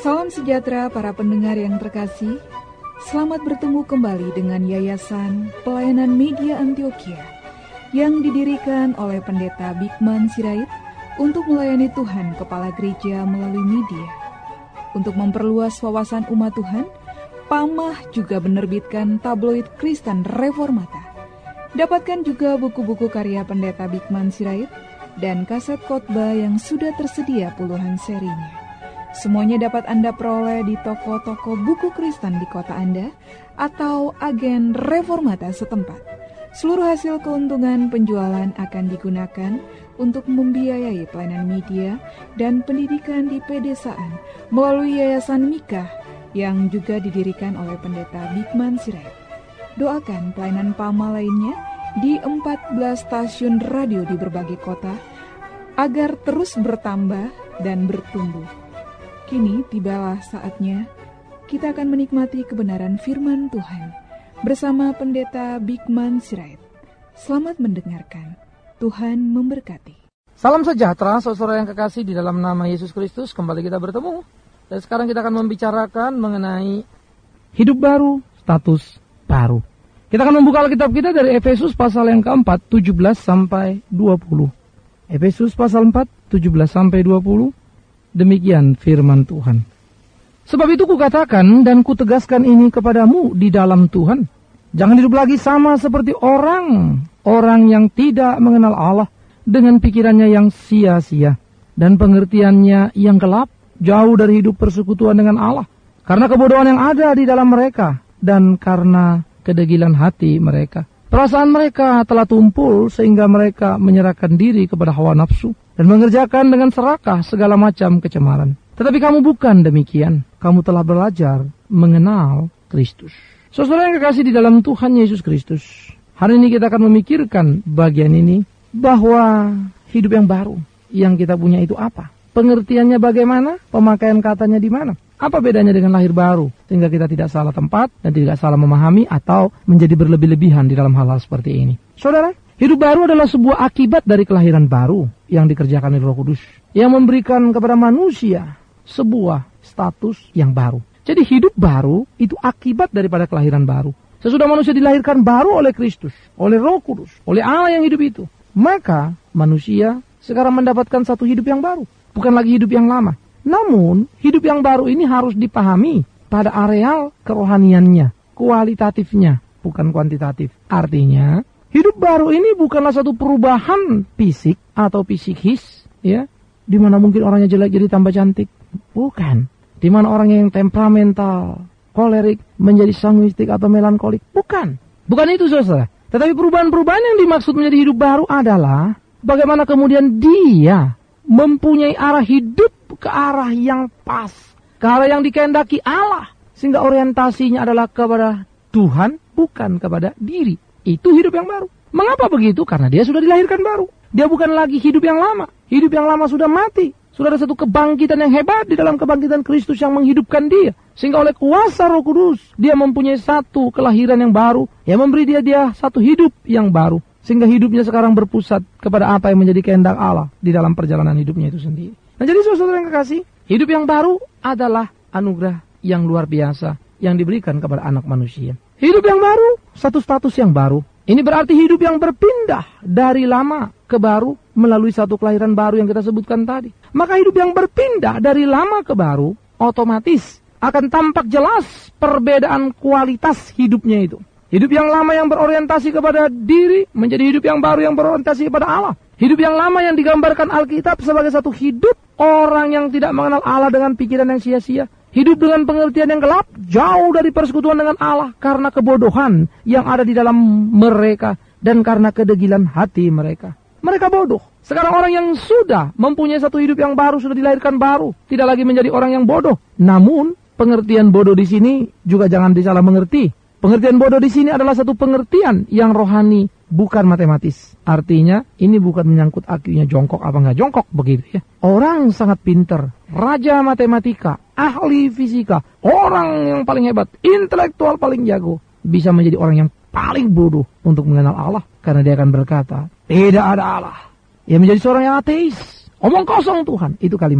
Salam sejahtera para pendengar yang terkasih. Selamat bertemu kembali dengan Yayasan Pelayanan Media Antioquia yang didirikan oleh Pendeta Bikman Sirait untuk melayani Tuhan Kepala Gereja melalui media. Untuk memperluas wawasan umat Tuhan, PAMAH juga menerbitkan tabloid Kristen Reformata. Dapatkan juga buku-buku karya Pendeta Bikman Sirait dan kaset khotbah yang sudah tersedia puluhan serinya. Semuanya dapat Anda peroleh di toko-toko buku Kristen di kota Anda atau agen Reformata setempat. Seluruh hasil keuntungan penjualan akan digunakan untuk membiayai pelayanan media dan pendidikan di pedesaan melalui Yayasan Mikah yang juga didirikan oleh Pendeta Bikman Sirait. Doakan pelayanan PAMA lainnya di 14 stasiun radio di berbagai kota agar terus bertambah dan bertumbuh. Kini tibalah saatnya kita akan menikmati kebenaran firman Tuhan bersama Pendeta Bikman Sirait. Selamat mendengarkan. Tuhan memberkati. Salam sejahtera saudara yang kekasih di dalam nama Yesus Kristus. Kembali kita bertemu. Dan sekarang kita akan membicarakan mengenai hidup baru, status baru. Kita akan membuka Alkitab kita dari Efesus pasal yang keempat, 17 sampai 20. Efesus pasal 4, 17 sampai 20. Demikian firman Tuhan. Sebab itu kukatakan dan kutegaskan ini kepadamu di dalam Tuhan. Jangan hidup lagi sama seperti orang yang tidak mengenal Allah dengan pikirannya yang sia-sia dan pengertiannya yang gelap, jauh dari hidup persekutuan dengan Allah. Karena kebodohan yang ada di dalam mereka dan karena kedegilan hati mereka. Perasaan mereka telah tumpul sehingga mereka menyerahkan diri kepada hawa nafsu dan mengerjakan dengan serakah segala macam kecemaran. Tetapi kamu bukan demikian. Kamu telah belajar mengenal Kristus. Saudara yang kekasih di dalam Tuhan Yesus Kristus, hari ini kita akan memikirkan bagian ini, bahwa hidup yang baru yang kita punya itu apa? Pengertiannya bagaimana? Pemakaian katanya di mana? Apa bedanya dengan lahir baru? Sehingga kita tidak salah tempat dan tidak salah memahami atau menjadi berlebih-lebihan di dalam hal-hal seperti ini. Saudara, hidup baru adalah sebuah akibat dari kelahiran baru yang dikerjakan oleh Roh Kudus, yang memberikan kepada manusia sebuah status yang baru. Jadi hidup baru itu akibat daripada kelahiran baru. Sesudah manusia dilahirkan baru oleh Kristus, oleh Roh Kudus, oleh Allah yang hidup itu, maka manusia sekarang mendapatkan satu hidup yang baru, bukan lagi hidup yang lama. Namun, hidup yang baru ini harus dipahami pada areal kerohaniannya, kualitatifnya, bukan kuantitatif. Artinya, hidup baru ini bukanlah satu perubahan fisik atau psikis, ya, di mana mungkin orangnya jelek jadi tambah cantik. Bukan. Di mana orang yang temperamental, kolerik menjadi sanguistik atau melankolik. Bukan. Bukan itu, saudara. Tetapi perubahan-perubahan yang dimaksud menjadi hidup baru adalah bagaimana kemudian dia mempunyai arah hidup ke arah yang pas, ke arah yang dikehendaki Allah, sehingga orientasinya adalah kepada Tuhan, bukan kepada diri. Itu hidup yang baru. Mengapa begitu? Karena dia sudah dilahirkan baru. Dia bukan lagi hidup yang lama. Hidup yang lama sudah mati. Sudah ada satu kebangkitan yang hebat di dalam kebangkitan Kristus yang menghidupkan dia. Sehingga oleh kuasa Roh Kudus, dia mempunyai satu kelahiran yang baru, yang memberi dia satu hidup yang baru. Sehingga hidupnya sekarang berpusat kepada apa yang menjadi kehendak Allah di dalam perjalanan hidupnya itu sendiri. Nah, jadi saudara yang kekasih, hidup yang baru adalah anugerah yang luar biasa yang diberikan kepada anak manusia. Hidup yang baru, satu status yang baru. Ini berarti hidup yang berpindah dari lama ke baru melalui satu kelahiran baru yang kita sebutkan tadi. Maka hidup yang berpindah dari lama ke baru otomatis akan tampak jelas perbedaan kualitas hidupnya itu. Hidup yang lama yang berorientasi kepada diri menjadi hidup yang baru yang berorientasi kepada Allah. Hidup yang lama yang digambarkan Alkitab sebagai satu hidup orang yang tidak mengenal Allah dengan pikiran yang sia-sia. Hidup dengan pengertian yang gelap, jauh dari persekutuan dengan Allah karena kebodohan yang ada di dalam mereka dan karena kedegilan hati mereka. Mereka bodoh. Sekarang orang yang sudah mempunyai satu hidup yang baru, sudah dilahirkan baru, tidak lagi menjadi orang yang bodoh. Namun, pengertian bodoh di sini juga jangan disalah mengerti. Pengertian bodoh di sini adalah satu pengertian yang rohani, bukan matematis. Artinya, ini bukan menyangkut IQ-nya jongkok apa nggak jongkok begitu ya. Orang sangat pinter, raja matematika, ahli fisika, orang yang paling hebat, intelektual paling jago, bisa menjadi orang yang paling bodoh untuk mengenal Allah, karena dia akan berkata, tidak ada Allah. Ia menjadi seorang yang ateis, omong kosong Tuhan, itu kalimat dia.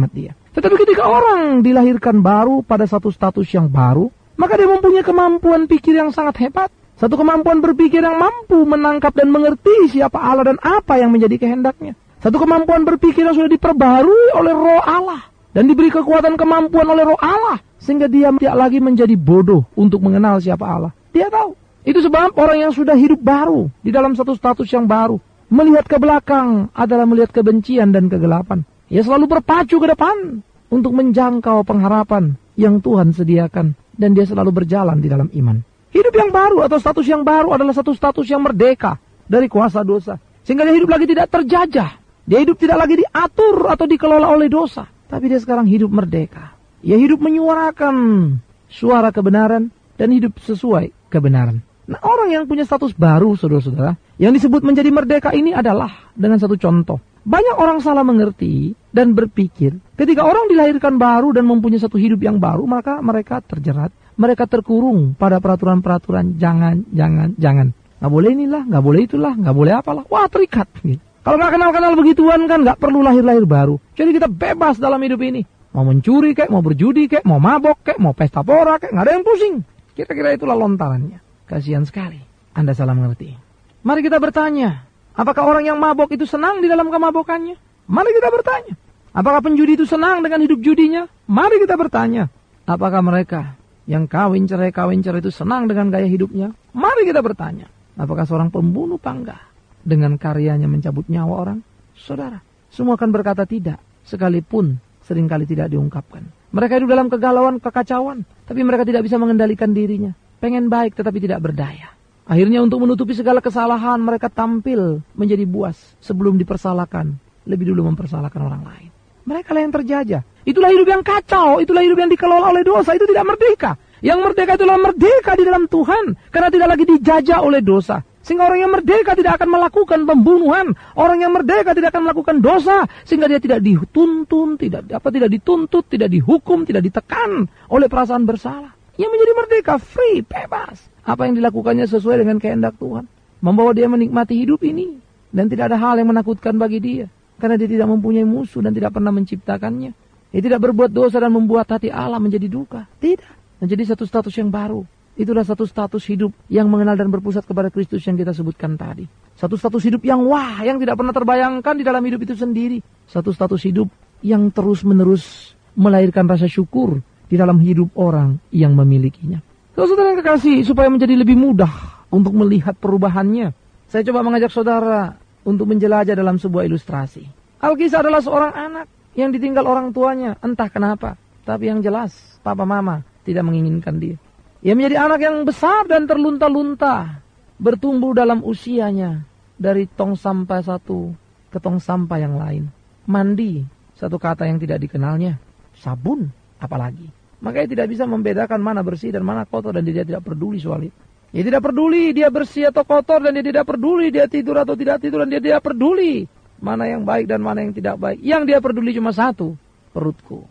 Tetapi ketika orang dilahirkan baru pada satu status yang baru, maka dia mempunyai kemampuan pikir yang sangat hebat. Satu kemampuan berpikir yang mampu menangkap dan mengerti siapa Allah dan apa yang menjadi kehendaknya. Satu kemampuan berpikir yang sudah diperbarui oleh Roh Allah dan diberi kekuatan kemampuan oleh Roh Allah, sehingga dia tidak lagi menjadi bodoh untuk mengenal siapa Allah. Dia tahu. Itu sebab orang yang sudah hidup baru di dalam satu status yang baru, melihat ke belakang adalah melihat kebencian dan kegelapan. Ia selalu berpacu ke depan untuk menjangkau pengharapan yang Tuhan sediakan, dan dia selalu berjalan di dalam iman. Hidup yang baru atau status yang baru adalah satu status yang merdeka dari kuasa dosa, sehingga dia hidup lagi tidak terjajah. Dia hidup tidak lagi diatur atau dikelola oleh dosa, tapi dia sekarang hidup merdeka. Ia hidup menyuarakan suara kebenaran dan hidup sesuai kebenaran. Nah, orang yang punya status baru, saudara-saudara, yang disebut menjadi merdeka ini adalah dengan satu contoh. Banyak orang salah mengerti dan berpikir ketika orang dilahirkan baru dan mempunyai satu hidup yang baru, maka mereka terjerat, mereka terkurung pada peraturan-peraturan jangan. Nggak boleh inilah, nggak boleh itulah, nggak boleh apalah. Wah, terikat. Gitu. Kalau nggak kenal-kenal begituan kan nggak perlu lahir-lahir baru. Jadi kita bebas dalam hidup ini. Mau mencuri kek, mau berjudi kek, mau mabok kek, mau pesta pora kek, nggak ada yang pusing. Kira-kira itulah lontarannya. Kasihan sekali. Anda salah mengerti. Mari kita bertanya. Apakah orang yang mabok itu senang di dalam kemabokannya? Mari kita bertanya. Apakah penjudi itu senang dengan hidup judinya? Mari kita bertanya. Apakah mereka yang kawin cerai itu senang dengan gaya hidupnya? Mari kita bertanya. Apakah seorang pembunuh panggah dengan karyanya mencabut nyawa orang? Saudara, semua akan berkata tidak. Sekalipun seringkali tidak diungkapkan. Mereka hidup dalam kegalauan, kekacauan. Tapi mereka tidak bisa mengendalikan dirinya. Pengen baik tetapi tidak berdaya. Akhirnya untuk menutupi segala kesalahan, mereka tampil menjadi buas sebelum dipersalahkan. Lebih dulu mempersalahkan orang lain. Mereka lah yang terjajah. Itulah hidup yang kacau. Itulah hidup yang dikelola oleh dosa. Itu tidak merdeka. Yang merdeka itulah merdeka di dalam Tuhan. Karena tidak lagi dijajah oleh dosa. Sehingga orang yang merdeka tidak akan melakukan pembunuhan. Orang yang merdeka tidak akan melakukan dosa. Sehingga dia tidak dituntun, tidak dituntut, tidak dihukum, tidak ditekan oleh perasaan bersalah. Yang menjadi merdeka, free, bebas. Apa yang dilakukannya sesuai dengan kehendak Tuhan. Membawa dia menikmati hidup ini. Dan tidak ada hal yang menakutkan bagi dia. Karena dia tidak mempunyai musuh dan tidak pernah menciptakannya. Dia tidak berbuat dosa dan membuat hati Allah menjadi duka. Tidak. Menjadi satu status yang baru. Itulah satu status hidup yang mengenal dan berpusat kepada Kristus yang kita sebutkan tadi. Satu status hidup yang wah, yang tidak pernah terbayangkan di dalam hidup itu sendiri. Satu status hidup yang terus-menerus melahirkan rasa syukur di dalam hidup orang yang memilikinya. Saudara yang kekasih, supaya menjadi lebih mudah untuk melihat perubahannya, saya coba mengajak saudara untuk menjelajah dalam sebuah ilustrasi. Alkisah adalah seorang anak yang ditinggal orang tuanya, entah kenapa. Tapi yang jelas, papa mama tidak menginginkan dia. Ia menjadi anak yang besar dan terlunta-lunta, bertumbuh dalam usianya dari tong sampah satu ke tong sampah yang lain. Mandi, satu kata yang tidak dikenalnya. Sabun, apalagi. Makanya tidak bisa membedakan mana bersih dan mana kotor, dan dia tidak peduli soal itu. Dia tidak peduli dia bersih atau kotor, dan dia tidak peduli dia tidur atau tidak tidur, dan dia tidak peduli mana yang baik dan mana yang tidak baik. Yang dia peduli cuma satu, perutku,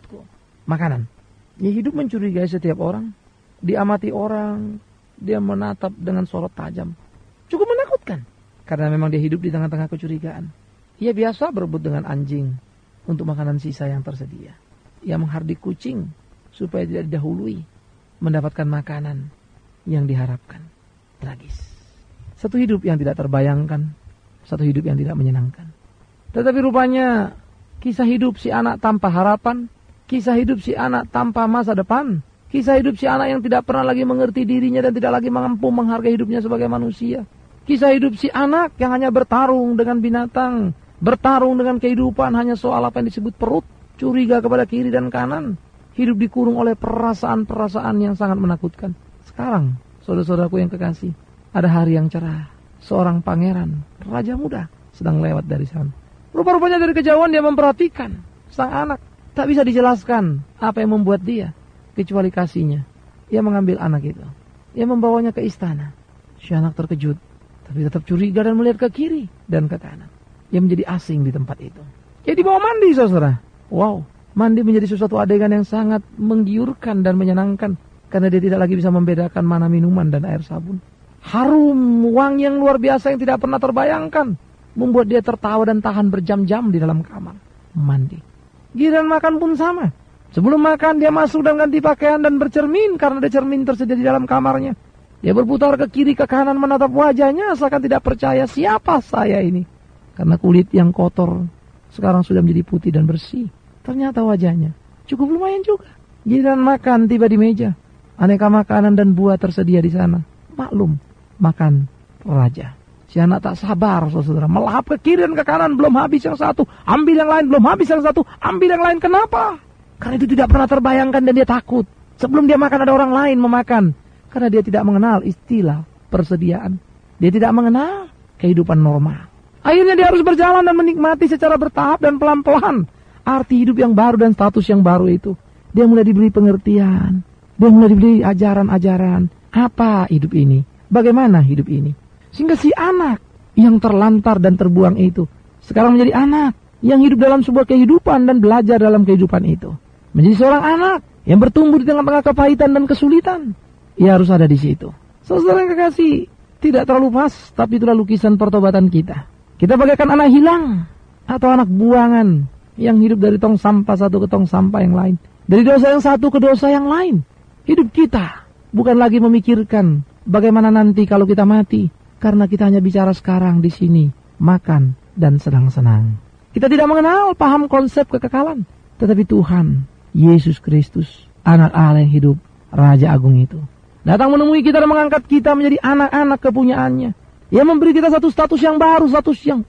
makanan. Dia hidup mencurigai setiap orang, diamati orang, dia menatap dengan sorot tajam. Cukup menakutkan, karena memang dia hidup di tengah-tengah kecurigaan. Ia biasa berebut dengan anjing untuk makanan sisa yang tersedia. Ia menghardik kucing supaya tidak didahului mendapatkan makanan yang diharapkan. Tragis. Satu hidup yang tidak terbayangkan, satu hidup yang tidak menyenangkan. Tetapi rupanya kisah hidup si anak tanpa harapan, kisah hidup si anak tanpa masa depan, kisah hidup si anak yang tidak pernah lagi mengerti dirinya dan tidak lagi mampu menghargai hidupnya sebagai manusia. Kisah hidup si anak yang hanya bertarung dengan binatang, bertarung dengan kehidupan hanya soal apa yang disebut perut, curiga kepada kiri dan kanan, hidup dikurung oleh perasaan-perasaan yang sangat menakutkan. Sekarang, saudara-saudaraku yang kekasih, ada hari yang cerah. Seorang pangeran, raja muda, sedang lewat dari sana. Rupa-rupanya dari kejauhan dia memperhatikan sang anak. Tak bisa dijelaskan apa yang membuat dia, kecuali kasihnya. Ia mengambil anak itu. Ia membawanya ke istana. Si anak terkejut, tapi tetap curiga dan melihat ke kiri dan ke kanan. Ia menjadi asing di tempat itu. Ia dibawa mandi, saudara. Wow, mandi menjadi sesuatu adegan yang sangat menggiurkan dan menyenangkan. Karena dia tidak lagi bisa membedakan mana minuman dan air sabun. Harum, wangi yang luar biasa yang tidak pernah terbayangkan. Membuat dia tertawa dan tahan berjam-jam di dalam kamar. Mandi. Giliran makan pun sama. Sebelum makan dia masuk dan ganti pakaian dan bercermin karena ada cermin tersedia di dalam kamarnya. Dia berputar ke kiri ke kanan menatap wajahnya seakan tidak percaya siapa saya ini. Karena kulit yang kotor sekarang sudah menjadi putih dan bersih. Ternyata wajahnya cukup lumayan juga. Giliran makan tiba di meja. Aneka makanan dan buah tersedia di sana. Maklum, makan raja. Si anak tak sabar, saudara, melahap ke kiri dan ke kanan, belum habis yang satu, ambil yang lain, belum habis yang satu, ambil yang lain. Kenapa? Karena itu tidak pernah terbayangkan dan dia takut. Sebelum dia makan ada orang lain memakan. Karena dia tidak mengenal istilah persediaan. Dia tidak mengenal kehidupan normal. Akhirnya dia harus berjalan dan menikmati secara bertahap dan pelan-pelan arti hidup yang baru dan status yang baru itu. Dia mulai diberi pengertian. Dia mulai diberi ajaran-ajaran. Apa hidup ini? Bagaimana hidup ini? Sehingga si anak yang terlantar dan terbuang itu sekarang menjadi anak yang hidup dalam sebuah kehidupan dan belajar dalam kehidupan itu. Menjadi seorang anak yang bertumbuh di tengah-tengah kepahitan dan kesulitan. Ia harus ada di situ. Saudara yang kekasih, tidak terlalu pas, tapi itulah lukisan pertobatan kita. Kita bagaikan anak hilang atau anak buangan yang hidup dari tong sampah satu ke tong sampah yang lain. Dari dosa yang satu ke dosa yang lain. Hidup kita bukan lagi memikirkan bagaimana nanti kalau kita mati. Karena kita hanya bicara sekarang di sini, makan dan senang-senang. Kita tidak mengenal paham konsep kekekalan. Tetapi Tuhan, Yesus Kristus, anak Allah yang hidup, Raja Agung itu, datang menemui kita dan mengangkat kita menjadi anak-anak kepunyaannya. Ia memberi kita satu status yang baru, status yang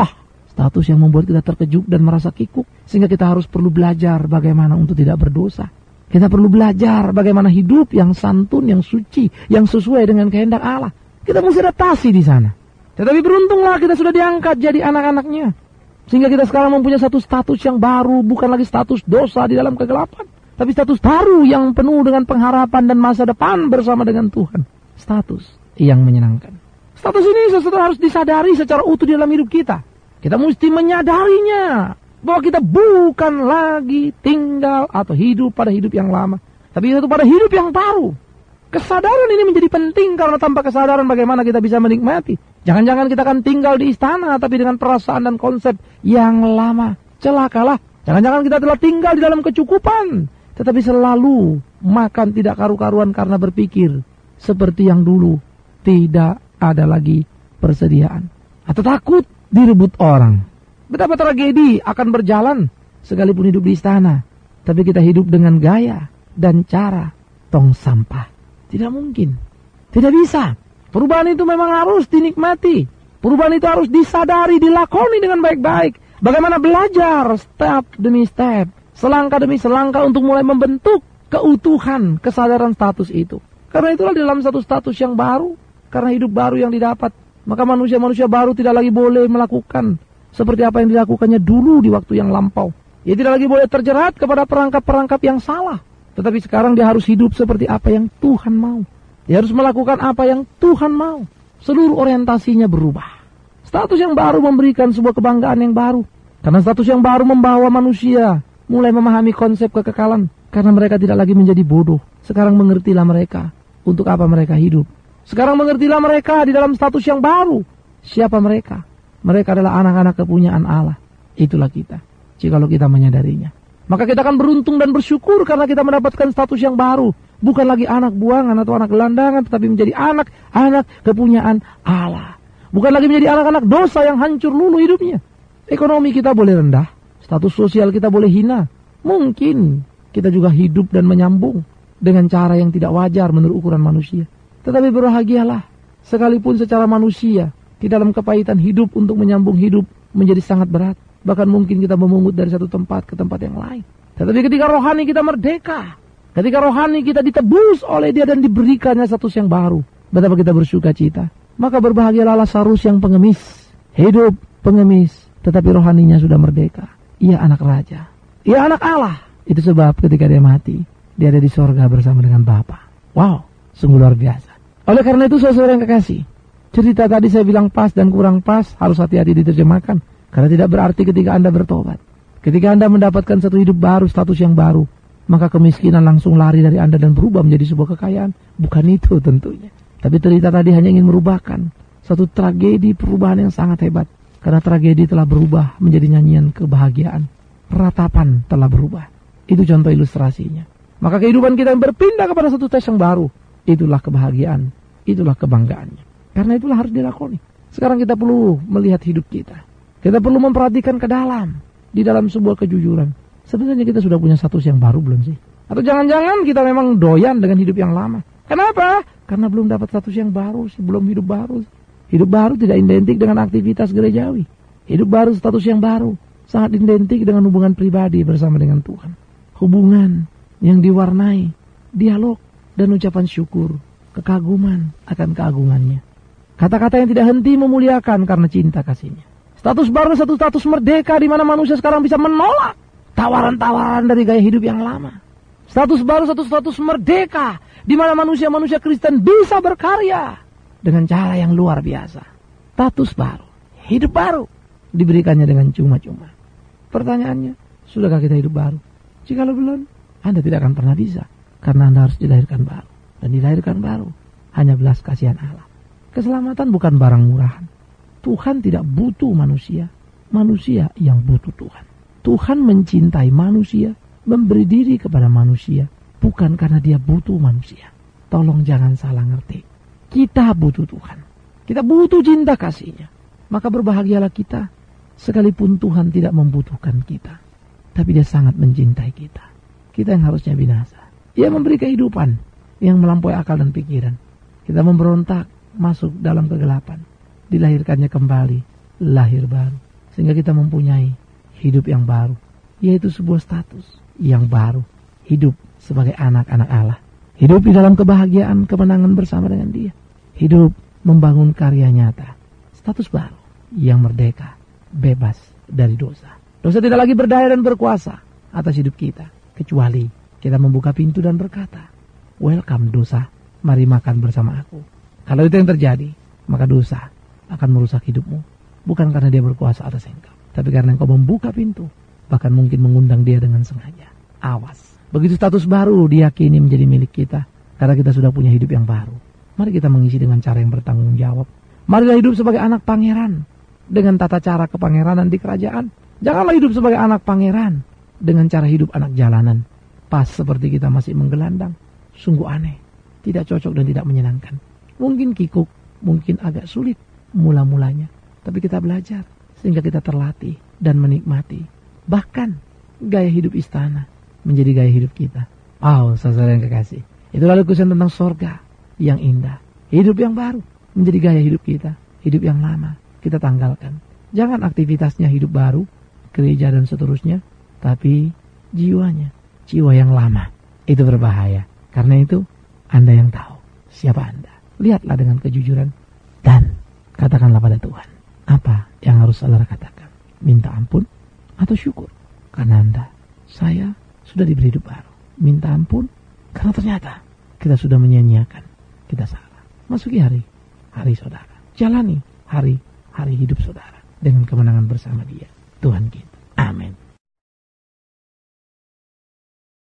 status yang membuat kita terkejut dan merasa kikuk. Sehingga kita harus perlu belajar bagaimana untuk tidak berdosa. Kita perlu belajar bagaimana hidup yang santun, yang suci, yang sesuai dengan kehendak Allah. Kita mesti adaptasi di sana. Tetapi beruntunglah kita sudah diangkat jadi anak-anaknya. Sehingga kita sekarang mempunyai satu status yang baru. Bukan lagi status dosa di dalam kegelapan. Tapi status baru yang penuh dengan pengharapan dan masa depan bersama dengan Tuhan. Status yang menyenangkan. Status ini saudara harus disadari secara utuh di dalam hidup kita. Kita mesti menyadarinya. Bahwa kita bukan lagi tinggal atau hidup pada hidup yang lama. Tapi itu pada hidup yang baru. Kesadaran ini menjadi penting karena tanpa kesadaran bagaimana kita bisa menikmati. Jangan-jangan kita akan tinggal di istana tapi dengan perasaan dan konsep yang lama. Celakalah. Jangan-jangan kita telah tinggal di dalam kecukupan. Tetapi selalu makan tidak karu-karuan karena berpikir seperti yang dulu. Tidak ada lagi persediaan. Atau takut direbut orang. Betapa tragedi akan berjalan sekalipun hidup di istana. Tapi kita hidup dengan gaya dan cara tong sampah. Tidak mungkin. Tidak bisa. Perubahan itu memang harus dinikmati. Perubahan itu harus disadari, dilakoni dengan baik-baik. Bagaimana belajar step demi step, selangkah demi selangkah untuk mulai membentuk keutuhan kesadaran status itu. Karena itulah dalam satu status yang baru, karena hidup baru yang didapat, maka manusia-manusia baru tidak lagi boleh melakukan seperti apa yang dilakukannya dulu di waktu yang lampau. Ia tidak lagi boleh terjerat kepada perangkap-perangkap yang salah. Tetapi sekarang dia harus hidup seperti apa yang Tuhan mau. Dia harus melakukan apa yang Tuhan mau. Seluruh orientasinya berubah. Status yang baru memberikan sebuah kebanggaan yang baru. Karena status yang baru membawa manusia mulai memahami konsep kekekalan. Karena mereka tidak lagi menjadi bodoh. Sekarang mengertilah mereka untuk apa mereka hidup. Sekarang mengertilah mereka di dalam status yang baru. Siapa mereka? Mereka adalah anak-anak kepunyaan Allah. Itulah kita, jikalau kita menyadarinya. Maka kita akan beruntung dan bersyukur karena kita mendapatkan status yang baru. Bukan lagi anak buangan atau anak gelandangan, tetapi menjadi anak-anak kepunyaan Allah. Bukan lagi menjadi anak-anak dosa yang hancur lulu hidupnya. Ekonomi kita boleh rendah, status sosial kita boleh hina. Mungkin kita juga hidup dan menyambung dengan cara yang tidak wajar menurut ukuran manusia. Tetapi berbahagialah, sekalipun secara manusia, di dalam kepahitan hidup untuk menyambung hidup menjadi sangat berat. Bahkan mungkin kita memungut dari satu tempat ke tempat yang lain. Tetapi ketika rohani kita merdeka, ketika rohani kita ditebus oleh Dia dan diberikannya status yang baru, betapa kita bersuka cita. Maka berbahagialah Lazarus yang pengemis, hidup pengemis, tetapi rohaninya sudah merdeka. Ia anak raja, ia anak Allah. Itu sebab ketika dia mati, dia ada di sorga bersama dengan Bapa. Wow, sungguh luar biasa. Oleh karena itu saudara yang kekasih, cerita tadi saya bilang pas dan kurang pas, harus hati-hati diterjemahkan. Karena tidak berarti ketika Anda bertobat, ketika Anda mendapatkan satu hidup baru, status yang baru, maka kemiskinan langsung lari dari Anda dan berubah menjadi sebuah kekayaan. Bukan itu tentunya. Tapi cerita tadi hanya ingin merubahkan satu tragedi perubahan yang sangat hebat. Karena tragedi telah berubah menjadi nyanyian kebahagiaan. ratapan telah berubah. Itu contoh ilustrasinya. Maka kehidupan kita yang berpindah kepada satu tes yang baru, itulah kebahagiaan, itulah kebanggaannya. Karena itulah harus dilakoni. Sekarang kita perlu melihat hidup kita. Kita perlu memperhatikan ke dalam, di dalam sebuah kejujuran. Sebenarnya kita sudah punya status yang baru belum sih? Atau jangan-jangan kita memang doyan dengan hidup yang lama? Kenapa? Karena belum dapat status yang baru sih, belum hidup baru. Hidup baru tidak identik dengan aktivitas gerejawi. Hidup baru, status yang baru, sangat identik dengan hubungan pribadi bersama dengan Tuhan. Hubungan yang diwarnai dialog dan ucapan syukur, kekaguman akan keagungannya. Kata-kata yang tidak henti memuliakan karena cinta kasihnya. Status baru, satu status merdeka di mana manusia sekarang bisa menolak tawaran-tawaran dari gaya hidup yang lama. Status baru, satu status merdeka di mana manusia-manusia Kristen bisa berkarya dengan cara yang luar biasa. Status baru, hidup baru diberikannya dengan cuma-cuma. Pertanyaannya, sudahkah kita hidup baru? Jikalau belum, Anda tidak akan pernah bisa, karena Anda harus dilahirkan baru. Dan dilahirkan baru hanya belas kasihan Allah. Keselamatan bukan barang murahan. Tuhan tidak butuh manusia, manusia yang butuh Tuhan. Tuhan mencintai manusia, memberi diri kepada manusia, bukan karena dia butuh manusia. Tolong jangan salah ngerti. Kita butuh Tuhan. Kita butuh cinta kasihnya. Maka berbahagialah kita, sekalipun Tuhan tidak membutuhkan kita. Tapi dia sangat mencintai kita. Kita yang harusnya binasa. Dia memberi kehidupan yang melampaui akal dan pikiran. Kita memberontak, masuk dalam kegelapan. Dilahirkannya kembali, lahir baru. Sehingga kita mempunyai hidup yang baru. Yaitu sebuah status yang baru. Hidup sebagai anak-anak Allah. Hidup di dalam kebahagiaan, kemenangan bersama dengan dia. Hidup membangun karya nyata. Status baru yang merdeka, bebas dari dosa. Dosa tidak lagi berdaya dan berkuasa atas hidup kita. Kecuali kita membuka pintu dan berkata, welcome dosa, mari makan bersama aku. Kalau itu yang terjadi, maka dosa akan merusak hidupmu. Bukan karena dia berkuasa atas engkau, tapi karena engkau membuka pintu. Bahkan mungkin mengundang dia dengan sengaja. Awas. Begitu status baru diyakini menjadi milik kita. Karena kita sudah punya hidup yang baru. Mari kita mengisi dengan cara yang bertanggung jawab. Marilah hidup sebagai anak pangeran. Dengan tata cara kepangeranan di kerajaan. Janganlah hidup sebagai anak pangeran dengan cara hidup anak jalanan. Pas seperti kita masih menggelandang. Sungguh aneh. Tidak cocok dan tidak menyenangkan. Mungkin kikuk, mungkin agak sulit mula-mulanya. Tapi kita belajar sehingga kita terlatih dan menikmati. Bahkan gaya hidup istana menjadi gaya hidup kita. Oh, saudara yang kekasih. Itulah lukisan tentang sorga yang indah. Hidup yang baru menjadi gaya hidup kita. Hidup yang lama kita tanggalkan. Jangan aktivitasnya hidup baru, gereja dan seterusnya, tapi jiwanya, jiwa yang lama. Itu berbahaya. Karena itu, Anda yang tahu siapa Anda. Lihatlah dengan kejujuran dan katakanlah pada Tuhan. Apa yang harus saudara katakan? Minta ampun atau syukur? Karena saya sudah diberi hidup baru. Minta ampun karena ternyata kita sudah menyia-nyiakan. Kita salah. Masuki hari saudara. Jalani hari hidup saudara dengan kemenangan bersama dia. Tuhan kita. Amin.